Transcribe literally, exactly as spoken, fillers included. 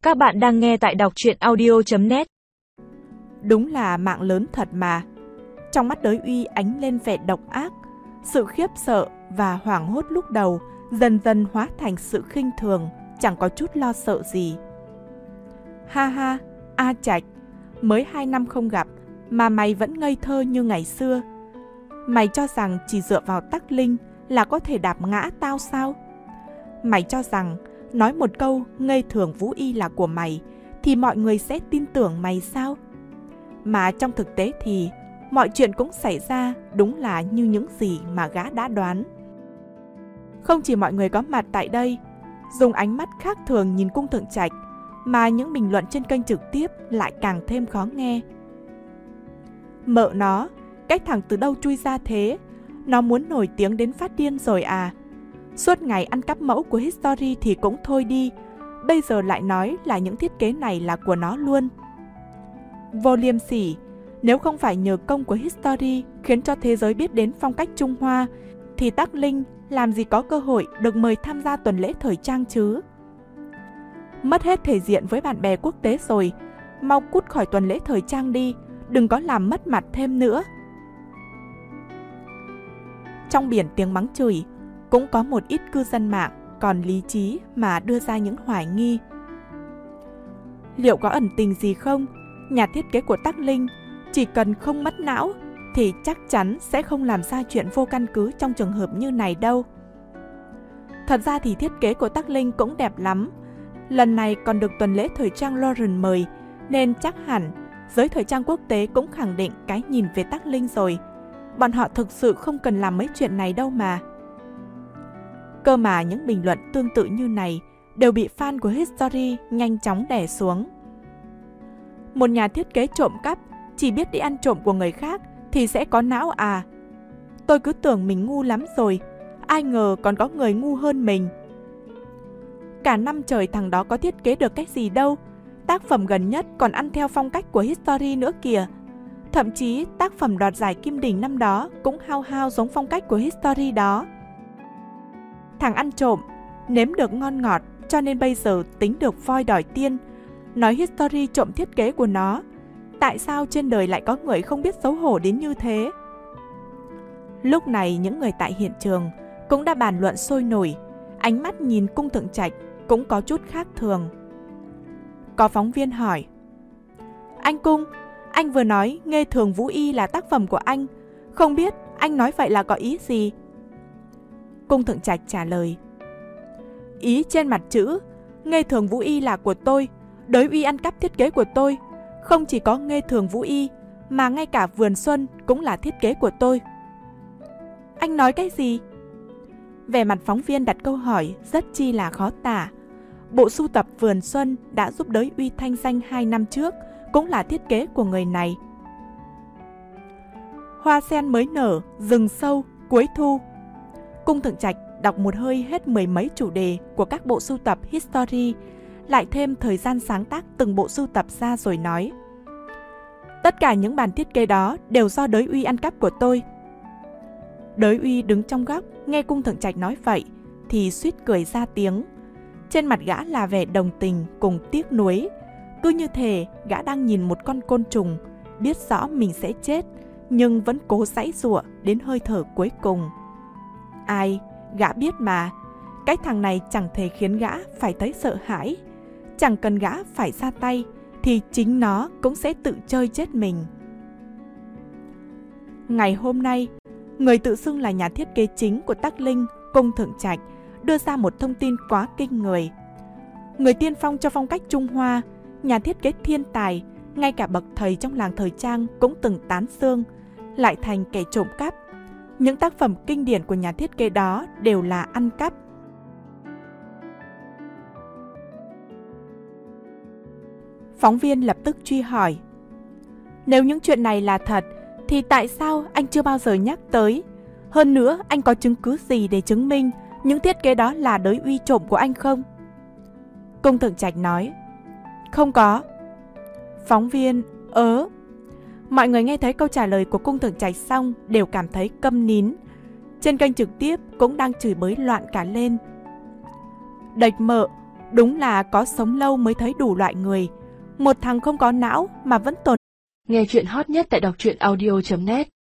Các bạn đang nghe tại đọc truyện audio chấm net. Đúng là mạng lớn thật mà. Trong mắt Đới Uy ánh lên vẻ độc ác. Sự khiếp sợ và hoảng hốt lúc đầu dần dần hóa thành sự khinh thường, chẳng có chút lo sợ gì. Ha ha, A Trạch, mới hai năm không gặp mà mày vẫn ngây thơ như ngày xưa. Mày cho rằng chỉ dựa vào Tắc Linh là có thể đạp ngã tao sao? Mày cho rằng nói một câu ngây thường Vũ Y là của mày thì mọi người sẽ tin tưởng mày sao? Mà trong thực tế thì mọi chuyện cũng xảy ra đúng là như những gì mà gã đã đoán. Không chỉ mọi người có mặt tại đây dùng ánh mắt khác thường nhìn Cung Thượng Trạch, mà những bình luận trên kênh trực tiếp lại càng thêm khó nghe. Mợ nó, cái thằng từ đâu chui ra thế? Nó muốn nổi tiếng đến phát điên rồi à? Suốt ngày ăn cắp mẫu của History thì cũng thôi đi, bây giờ lại nói là những thiết kế này là của nó luôn. Vô liêm sỉ, nếu không phải nhờ công của History khiến cho thế giới biết đến phong cách Trung Hoa, thì Tắc Linh làm gì có cơ hội được mời tham gia tuần lễ thời trang chứ? Mất hết thể diện với bạn bè quốc tế rồi, mau cút khỏi tuần lễ thời trang đi, đừng có làm mất mặt thêm nữa. Trong biển tiếng mắng chửi, cũng có một ít cư dân mạng còn lý trí mà đưa ra những hoài nghi. Liệu có ẩn tình gì không? Nhà thiết kế của Tắc Linh chỉ cần không mất não thì chắc chắn sẽ không làm ra chuyện vô căn cứ trong trường hợp như này đâu. Thật ra thì thiết kế của Tắc Linh cũng đẹp lắm. Lần này còn được tuần lễ thời trang Lauren mời, nên chắc hẳn giới thời trang quốc tế cũng khẳng định cái nhìn về Tắc Linh rồi. Bọn họ thực sự không cần làm mấy chuyện này đâu mà. Cơ mà những bình luận tương tự như này đều bị fan của History nhanh chóng đè xuống. Một nhà thiết kế trộm cắp chỉ biết đi ăn trộm của người khác thì sẽ có não à? Tôi cứ tưởng mình ngu lắm rồi, ai ngờ còn có người ngu hơn mình. Cả năm trời thằng đó có thiết kế được cái gì đâu, tác phẩm gần nhất còn ăn theo phong cách của History nữa kìa. Thậm chí tác phẩm đoạt giải Kim Đình năm đó cũng hao hao giống phong cách của History đó. Thằng ăn trộm, nếm được ngon ngọt cho nên bây giờ tính được voi đòi tiên, nói History trộm thiết kế của nó. Tại sao trên đời lại có người không biết xấu hổ đến như thế? Lúc này những người tại hiện trường cũng đã bàn luận sôi nổi, ánh mắt nhìn Cung Thượng Trạch cũng có chút khác thường. Có phóng viên hỏi: Anh Cung, anh vừa nói Nghê Thường Vũ Y là tác phẩm của anh, không biết anh nói vậy là có ý gì? Cung Thượng Trạch trả lời: Ý trên mặt chữ Nghê Thường Vũ Y là của tôi, Đới Uy ăn cắp thiết kế của tôi. Không chỉ có Nghê Thường Vũ Y mà ngay cả Vườn Xuân cũng là thiết kế của tôi. Anh nói cái gì? Vẻ mặt phóng viên đặt câu hỏi rất chi là khó tả. Bộ sưu tập Vườn Xuân đã giúp Đới Uy thanh danh hai năm trước cũng là thiết kế của người này. Hoa sen mới nở, rừng sâu, cuối thu. Cung Thượng Trạch đọc một hơi hết mười mấy chủ đề của các bộ sưu tập History, lại thêm thời gian sáng tác từng bộ sưu tập ra rồi nói: Tất cả những bản thiết kế đó đều do Đới Uy ăn cắp của tôi. Đới Uy đứng trong góc nghe Cung Thượng Trạch nói vậy thì suýt cười ra tiếng. Trên mặt gã là vẻ đồng tình cùng tiếc nuối, cứ như thể gã đang nhìn một con côn trùng, biết rõ mình sẽ chết nhưng vẫn cố giãy giụa đến hơi thở cuối cùng. Ai, gã biết mà, cái thằng này chẳng thể khiến gã phải thấy sợ hãi. Chẳng cần gã phải ra tay thì chính nó cũng sẽ tự chơi chết mình. Ngày hôm nay, người tự xưng là nhà thiết kế chính của Tắc Linh, Cung Thượng Trạch, đưa ra một thông tin quá kinh người. Người tiên phong cho phong cách Trung Hoa, nhà thiết kế thiên tài, ngay cả bậc thầy trong làng thời trang cũng từng tán dương, lại thành kẻ trộm cắp. Những tác phẩm kinh điển của nhà thiết kế đó đều là ăn cắp. Phóng viên lập tức truy hỏi: Nếu những chuyện này là thật thì tại sao anh chưa bao giờ nhắc tới? Hơn nữa, anh có chứng cứ gì để chứng minh những thiết kế đó là Đới Uy trộm của anh không? Cung Thượng Trạch nói: Không có. Phóng viên: Ớ. Mọi người nghe thấy câu trả lời của Cung Thượng Trạch xong đều cảm thấy câm nín. Trên kênh trực tiếp cũng đang chửi bới loạn cả lên. Đệch mợ, Đúng là có sống lâu mới thấy đủ loại người. Một thằng không có não mà vẫn tồn. Nghe chuyện hot nhất tại đọc truyện audio chấm net